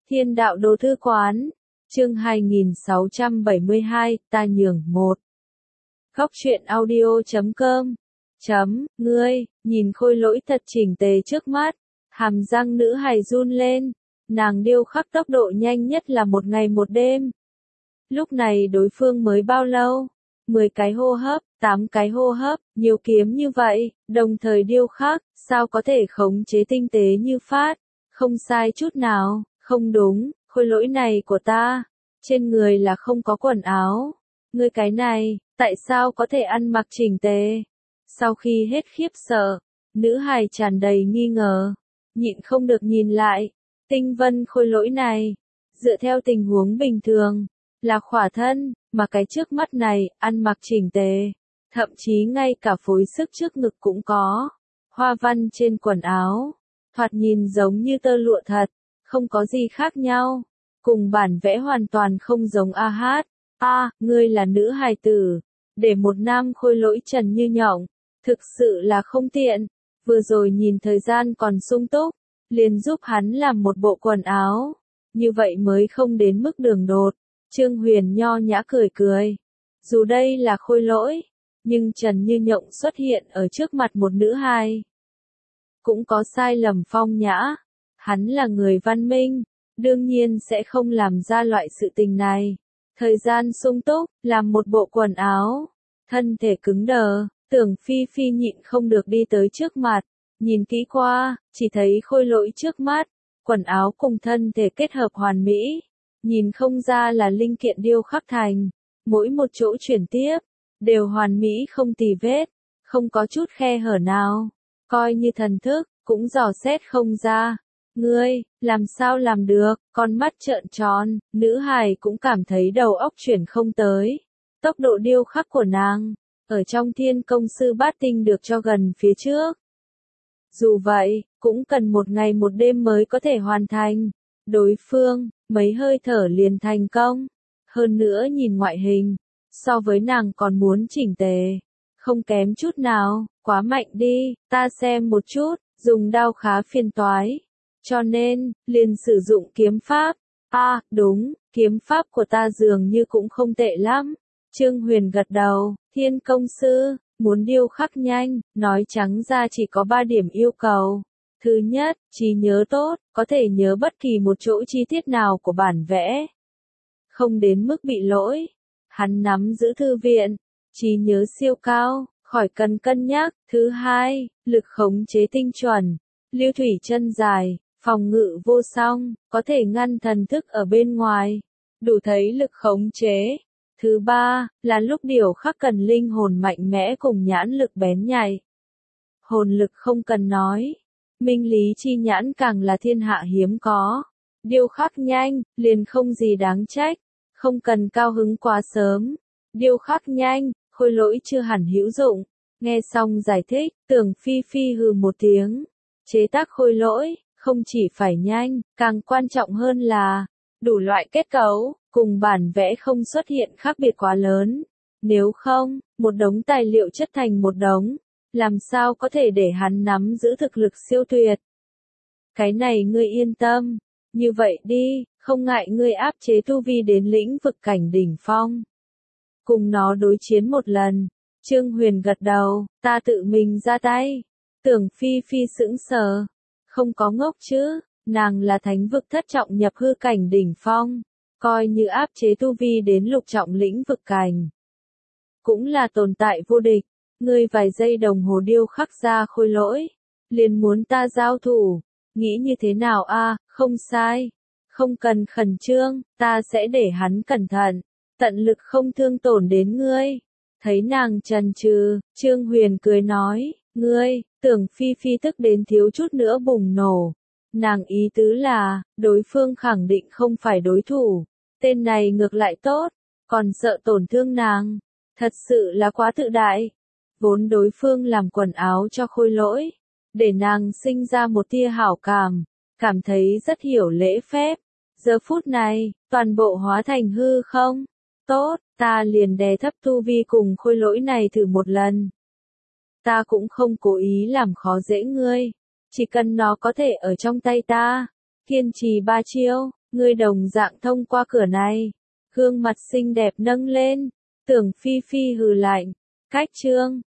Thiên đạo đồ thư quán, chương 2672, ta nhường 1. Góc truyện audio.com. Ngươi, nhìn khôi lỗi thật chỉnh tề trước mắt, hàm răng nữ hài run lên, nàng điêu khắc tốc độ nhanh nhất là 1 ngày 1 đêm. Lúc này đối phương mới bao lâu? 10 cái hô hấp, 8 cái hô hấp, nhiều kiếm như vậy, đồng thời điêu khắc, sao có thể khống chế tinh tế như phát, không sai chút nào, không đúng, khôi lỗi này của ta, trên người là không có quần áo, ngươi cái này, tại sao có thể ăn mặc chỉnh tề? Sau khi hết khiếp sợ, nữ hài tràn đầy nghi ngờ, nhịn không được nhìn lại, tinh vân khôi lỗi này, dựa theo tình huống bình thường, là khỏa thân, mà cái trước mắt này, ăn mặc chỉnh tề, thậm chí ngay cả phối sức trước ngực cũng có, hoa văn trên quần áo, thoạt nhìn giống như tơ lụa thật, không có gì khác nhau, cùng bản vẽ hoàn toàn không giống ngươi là nữ hài tử, để một nam khôi lỗi trần như nhộng, thực sự là không tiện, vừa rồi nhìn thời gian còn sung túc, liền giúp hắn làm một bộ quần áo, như vậy mới không đến mức đường đột. Trương Huyền nho nhã cười cười. Dù đây là khôi lỗi, nhưng Trần Như Nhộng xuất hiện ở trước mặt một nữ hài. Cũng có sai lầm phong nhã. Hắn là người văn minh, đương nhiên sẽ không làm ra loại sự tình này. Thời gian sung túc, làm một bộ quần áo. Thân thể cứng đờ, Tưởng Phi Phi nhịn không được đi tới trước mặt. Nhìn kỹ qua, chỉ thấy khôi lỗi trước mắt. Quần áo cùng thân thể kết hợp hoàn mỹ. Nhìn không ra là linh kiện điêu khắc thành, mỗi một chỗ chuyển tiếp, đều hoàn mỹ không tì vết, không có chút khe hở nào, coi như thần thức, cũng dò xét không ra. Ngươi, làm sao làm được, con mắt trợn tròn, nữ hài cũng cảm thấy đầu óc chuyển không tới. Tốc độ điêu khắc của nàng, ở trong thiên công sư bát tinh được cho gần phía trước. Dù vậy, cũng cần 1 ngày 1 đêm mới có thể hoàn thành. Đối phương, mấy hơi thở liền thành công. Hơn nữa nhìn ngoại hình, so với nàng còn muốn chỉnh tề. Không kém chút nào, quá mạnh đi, ta xem một chút, dùng đao khá phiền toái. Cho nên, liền sử dụng kiếm pháp. Đúng, kiếm pháp của ta dường như cũng không tệ lắm. Trương Huyền gật đầu, thiên công sư, muốn điêu khắc nhanh, nói trắng ra chỉ có 3 điểm yêu cầu. Thứ nhất, trí nhớ tốt, có thể nhớ bất kỳ một chỗ chi tiết nào của bản vẽ. Không đến mức bị lỗi. Hắn nắm giữ thư viện, trí nhớ siêu cao, khỏi cần cân nhắc. Thứ hai, lực khống chế tinh chuẩn, lưu thủy chân dài, phòng ngự vô song, có thể ngăn thần thức ở bên ngoài, đủ thấy lực khống chế. Thứ ba, là lúc điêu khắc cần linh hồn mạnh mẽ cùng nhãn lực bén nhạy. Hồn lực không cần nói. Minh lý chi nhãn càng là thiên hạ hiếm có. Điêu khắc nhanh, liền không gì đáng trách. Không cần cao hứng quá sớm. Điêu khắc nhanh, khôi lỗi chưa hẳn hữu dụng. Nghe xong giải thích, Tưởng Phi Phi hừ một tiếng. Chế tác khôi lỗi, không chỉ phải nhanh, càng quan trọng hơn là đủ loại kết cấu, cùng bản vẽ không xuất hiện khác biệt quá lớn. Nếu không, một đống tài liệu chất thành một đống. Làm sao có thể để hắn nắm giữ thực lực siêu tuyệt? Cái này ngươi yên tâm. Như vậy đi, không ngại ngươi áp chế tu vi đến lĩnh vực cảnh đỉnh phong. Cùng nó đối chiến một lần. Trương Huyền gật đầu, ta tự mình ra tay. Tưởng Phi Phi sững sờ. Không có ngốc chứ, nàng là thánh vực thất trọng nhập hư cảnh đỉnh phong. Coi như áp chế tu vi đến lục trọng lĩnh vực cảnh. Cũng là tồn tại vô địch. Ngươi vài giây đồng hồ điêu khắc ra khôi lỗi, liền muốn ta giao thủ, nghĩ như thế nào không sai, không cần khẩn trương, ta sẽ để hắn cẩn thận, tận lực không thương tổn đến ngươi. Thấy nàng chần chừ, Trương Huyền cười nói, ngươi, Tưởng Phi Phi tức đến thiếu chút nữa bùng nổ. Nàng ý tứ là, đối phương khẳng định không phải đối thủ, tên này ngược lại tốt, còn sợ tổn thương nàng, thật sự là quá tự đại. Vốn đối phương làm quần áo cho khôi lỗi, để nàng sinh ra một tia hảo cảm, cảm thấy rất hiểu lễ phép. Giờ phút này, toàn bộ hóa thành hư không. Tốt, ta liền đè thấp tu vi cùng khôi lỗi này thử một lần. Ta cũng không cố ý làm khó dễ ngươi, chỉ cần nó có thể ở trong tay ta, kiên trì 3 chiêu, Ngươi đồng dạng thông qua cửa này. Gương mặt xinh đẹp nâng lên. Tưởng Phi Phi hừ lạnh. Cách trương.